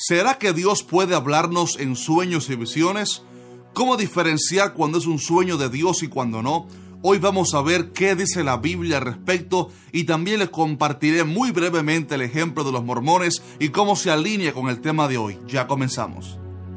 ¿Será que Dios puede hablarnos en sueños y visiones? ¿Cómo diferenciar cuando es un sueño de Dios y cuando no? Hoy vamos a ver qué dice la Biblia al respecto y también les compartiré muy brevemente el ejemplo de los mormones y cómo se alinea con el tema de hoy. Ya comenzamos.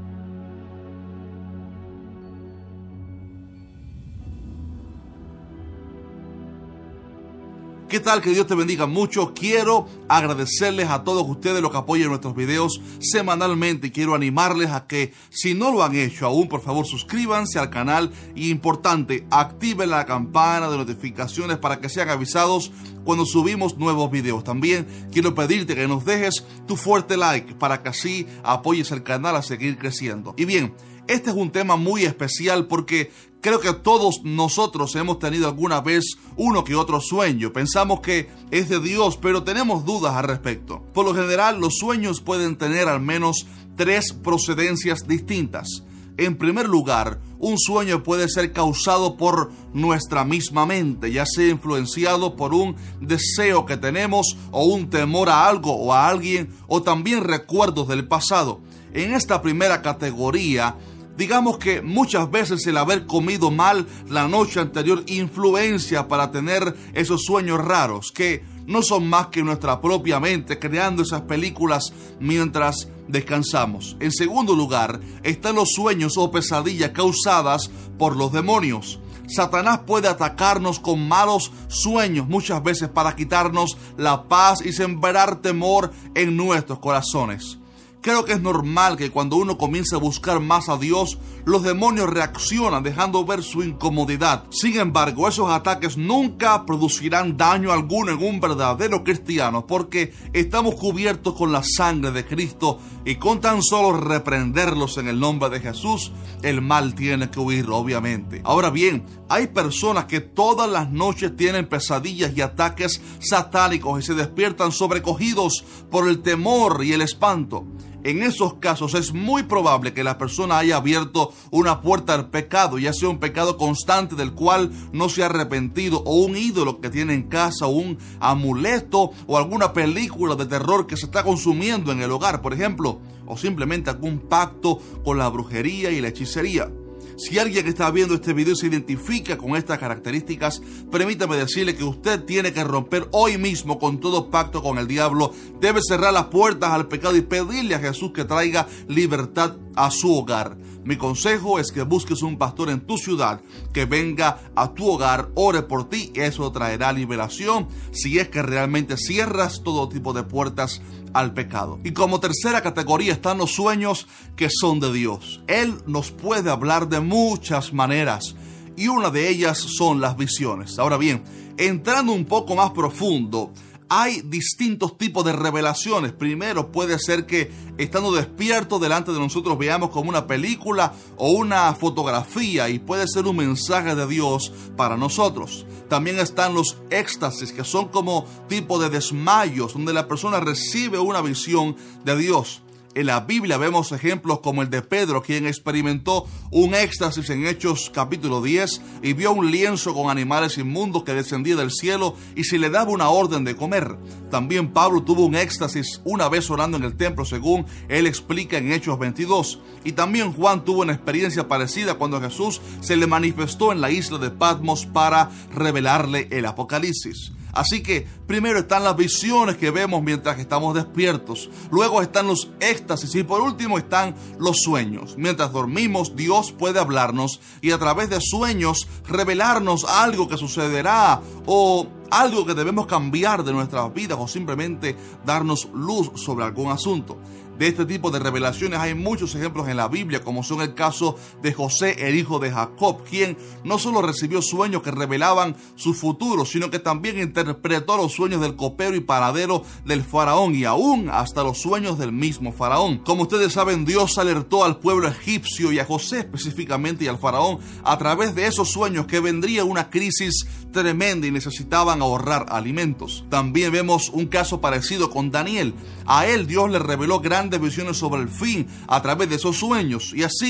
¿Qué tal? Que Dios te bendiga mucho. Quiero agradecerles a todos ustedes los que apoyan nuestros videos semanalmente y quiero animarles a que, si no lo han hecho aún, por favor suscríbanse al canal y, importante, activen la campana de notificaciones para que sean avisados cuando subimos nuevos videos. También quiero pedirte que nos dejes tu fuerte like para que así apoyes el canal a seguir creciendo. Y bien, este es un tema muy especial porque creo que todos nosotros hemos tenido alguna vez uno que otro sueño. Pensamos que es de Dios, pero tenemos dudas al respecto. Por lo general, los sueños pueden tener al menos 3 procedencias distintas. En primer lugar, un sueño puede ser causado por nuestra misma mente, ya sea influenciado por un deseo que tenemos o un temor a algo o a alguien, o también recuerdos del pasado. En esta primera categoría, digamos que muchas veces el haber comido mal la noche anterior influencia para tener esos sueños raros, que no son más que nuestra propia mente creando esas películas mientras descansamos. En segundo lugar, están los sueños o pesadillas causadas por los demonios. Satanás puede atacarnos con malos sueños muchas veces para quitarnos la paz y sembrar temor en nuestros corazones. Creo que es normal que cuando uno comienza a buscar más a Dios, los demonios reaccionan dejando ver su incomodidad. Sin embargo, esos ataques nunca producirán daño alguno en un verdadero cristiano porque estamos cubiertos con la sangre de Cristo y con tan solo reprenderlos en el nombre de Jesús, el mal tiene que huir, obviamente. Ahora bien, hay personas que todas las noches tienen pesadillas y ataques satánicos y se despiertan sobrecogidos por el temor y el espanto. En esos casos es muy probable que la persona haya abierto una puerta al pecado, ya sea un pecado constante del cual no se ha arrepentido, o un ídolo que tiene en casa, o un amuleto, o alguna película de terror que se está consumiendo en el hogar, por ejemplo, o simplemente algún pacto con la brujería y la hechicería. Si alguien que está viendo este video se identifica con estas características, permítame decirle que usted tiene que romper hoy mismo con todo pacto con el diablo. Debe cerrar las puertas al pecado y pedirle a Jesús que traiga libertad a su hogar. Mi consejo es que busques un pastor en tu ciudad que venga a tu hogar, ore por ti, eso traerá liberación si es que realmente cierras todo tipo de puertas al pecado. Y como tercera categoría están los sueños que son de Dios. Él nos puede hablar de muchas maneras y una de ellas son las visiones. Ahora bien, entrando un poco más profundo, hay distintos tipos de revelaciones. Primero puede ser que estando despiertos delante de nosotros veamos como una película o una fotografía y puede ser un mensaje de Dios para nosotros. También están los éxtasis, que son como tipo de desmayos donde la persona recibe una visión de Dios. En la Biblia vemos ejemplos como el de Pedro, quien experimentó un éxtasis en Hechos capítulo 10 y vio un lienzo con animales inmundos que descendía del cielo y se le daba una orden de comer. También Pablo tuvo un éxtasis una vez orando en el templo, según él explica en Hechos 22. Y también Juan tuvo una experiencia parecida cuando Jesús se le manifestó en la isla de Patmos para revelarle el Apocalipsis. Así que primero están las visiones que vemos mientras estamos despiertos. Luego están los éxtasis y por último están los sueños. Mientras dormimos, Dios puede hablarnos y a través de sueños revelarnos algo que sucederá o algo que debemos cambiar de nuestras vidas o simplemente darnos luz sobre algún asunto. De este tipo de revelaciones hay muchos ejemplos en la Biblia, como son el caso de José, el hijo de Jacob, quien no solo recibió sueños que revelaban su futuro, sino que también interpretó los sueños del copero y panadero del faraón y aún hasta los sueños del mismo faraón. Como ustedes saben, Dios alertó al pueblo egipcio y a José específicamente y al faraón a través de esos sueños que vendría una crisis tremenda y necesitaban ahorrar alimentos. También vemos un caso parecido con Daniel. A él Dios le reveló grandes visiones sobre el fin a través de esos sueños y así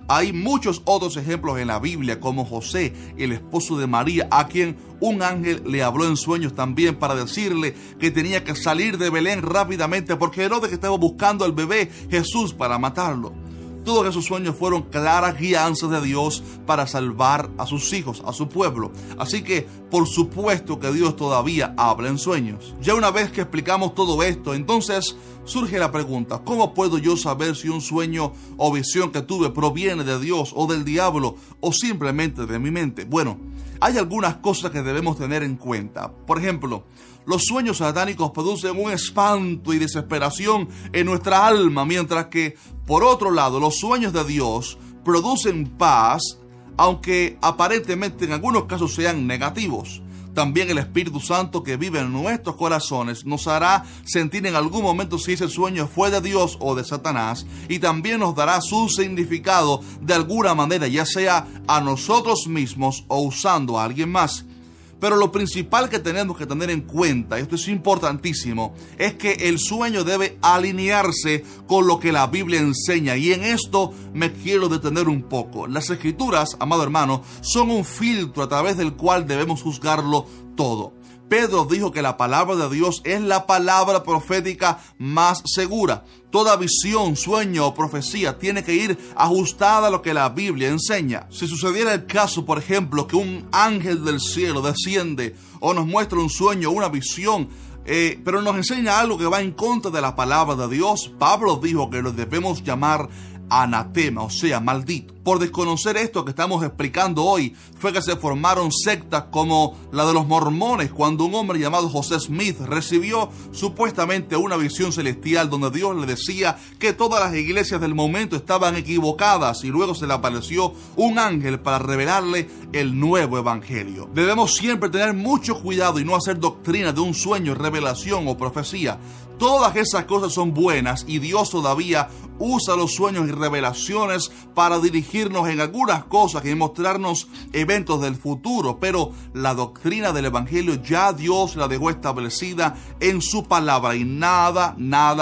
Hay muchos otros ejemplos en la Biblia, como José, el esposo de María, a quien un ángel le habló en sueños también para decirle que tenía que salir de Belén rápidamente porque Herodes estaba buscando al bebé Jesús para matarlo. Todos esos sueños fueron claras guianzas de Dios para salvar a sus hijos, a su pueblo. Así que, por supuesto que Dios todavía habla en sueños. Ya una vez que explicamos todo esto, entonces surge la pregunta: ¿cómo puedo yo saber si un sueño o visión que tuve proviene de Dios o del diablo o simplemente de mi mente? Bueno, hay algunas cosas que debemos tener en cuenta. Por ejemplo, los sueños satánicos producen un espanto y desesperación en nuestra alma, mientras que, por otro lado, los sueños de Dios producen paz, aunque aparentemente en algunos casos sean negativos. También el Espíritu Santo que vive en nuestros corazones nos hará sentir en algún momento si ese sueño fue de Dios o de Satanás, y también nos dará su significado de alguna manera, ya sea a nosotros mismos o usando a alguien más. Pero lo principal que tenemos que tener en cuenta, esto es importantísimo, es que el sueño debe alinearse con lo que la Biblia enseña, y en esto me quiero detener un poco. Las Escrituras, amado hermano, son un filtro a través del cual debemos juzgarlo todo. Pedro dijo que la palabra de Dios es la palabra profética más segura. Toda visión, sueño o profecía tiene que ir ajustada a lo que la Biblia enseña. Si sucediera el caso, por ejemplo, que un ángel del cielo desciende o nos muestra un sueño o una visión, pero nos enseña algo que va en contra de la palabra de Dios, Pablo dijo que lo debemos llamar anatema, o sea, maldito. Por desconocer esto que estamos explicando hoy, fue que se formaron sectas como la de los mormones, cuando un hombre llamado José Smith recibió supuestamente una visión celestial donde Dios le decía que todas las iglesias del momento estaban equivocadas, y luego se le apareció un ángel para revelarle el nuevo evangelio. Debemos siempre tener mucho cuidado y no hacer doctrina de un sueño, revelación o profecía. Todas esas cosas son buenas, y Dios todavía usa los sueños y revelaciones para dirigirnos en algunas cosas y mostrarnos eventos del futuro, pero la doctrina del evangelio ya Dios la dejó establecida en su palabra, y nada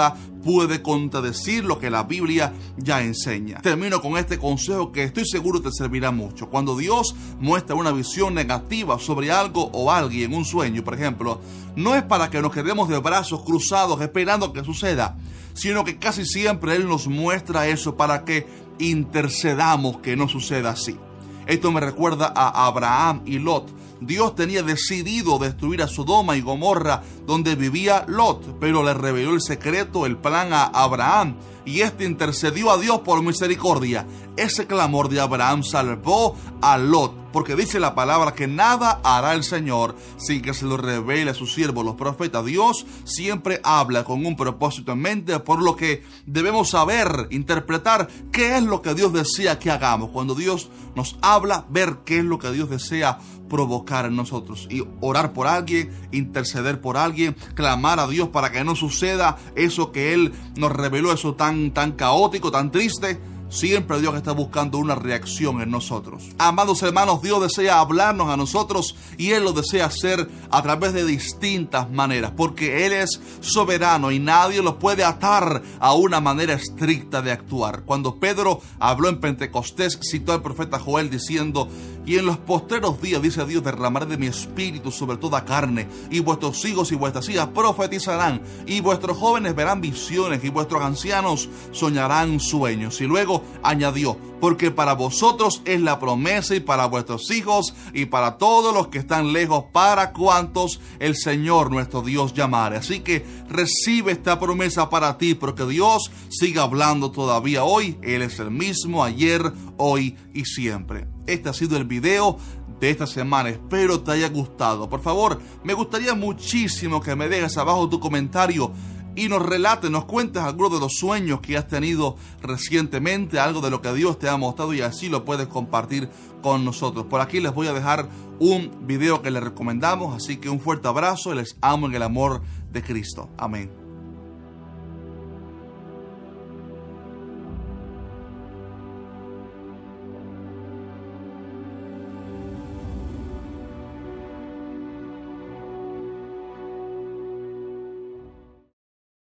puede contradecir lo que la Biblia ya enseña. Termino con este consejo que estoy seguro te servirá mucho. Cuando Dios muestra una visión negativa sobre algo o alguien, un sueño, por ejemplo, no es para que nos quedemos de brazos cruzados esperando que suceda, sino que casi siempre Él nos muestra eso para que intercedamos que no suceda así. Esto me recuerda a Abraham y Lot. Dios tenía decidido destruir a Sodoma y Gomorra, donde vivía Lot, pero le reveló el secreto, el plan a Abraham, y este intercedió a Dios por misericordia. Ese clamor de Abraham salvó a Lot, porque dice la palabra que nada hará el Señor sin que se lo revele a sus siervos, los profetas. Dios siempre habla con un propósito en mente, por lo que debemos saber, interpretar qué es lo que Dios desea que hagamos. Cuando Dios nos habla, ver qué es lo que Dios desea provocar en nosotros, y orar por alguien, interceder por alguien, clamar a Dios para que no suceda eso que Él nos reveló, eso tan caótico, tan triste. Siempre Dios está buscando una reacción en nosotros. Amados hermanos, Dios desea hablarnos a nosotros, y Él lo desea hacer a través de distintas maneras, porque Él es soberano y nadie lo puede atar a una manera estricta de actuar. Cuando Pedro habló en Pentecostés, citó al profeta Joel diciendo: y en los postreros días, dice Dios, derramaré de mi espíritu sobre toda carne, y vuestros hijos y vuestras hijas profetizarán, y vuestros jóvenes verán visiones, y vuestros ancianos soñarán sueños. Y luego añadió: porque para vosotros es la promesa, y para vuestros hijos, y para todos los que están lejos, para cuantos el Señor nuestro Dios llamare. Así que recibe esta promesa para ti, porque Dios sigue hablando todavía hoy. Él es el mismo ayer, hoy y siempre. Este ha sido el video de esta semana. Espero te haya gustado. Por favor, me gustaría muchísimo que me dejes abajo tu comentario y nos relates, nos cuentes algunos de los sueños que has tenido recientemente, algo de lo que Dios te ha mostrado, y así lo puedes compartir con nosotros. Por aquí les voy a dejar un video que les recomendamos, así que un fuerte abrazo y les amo en el amor de Cristo. Amén.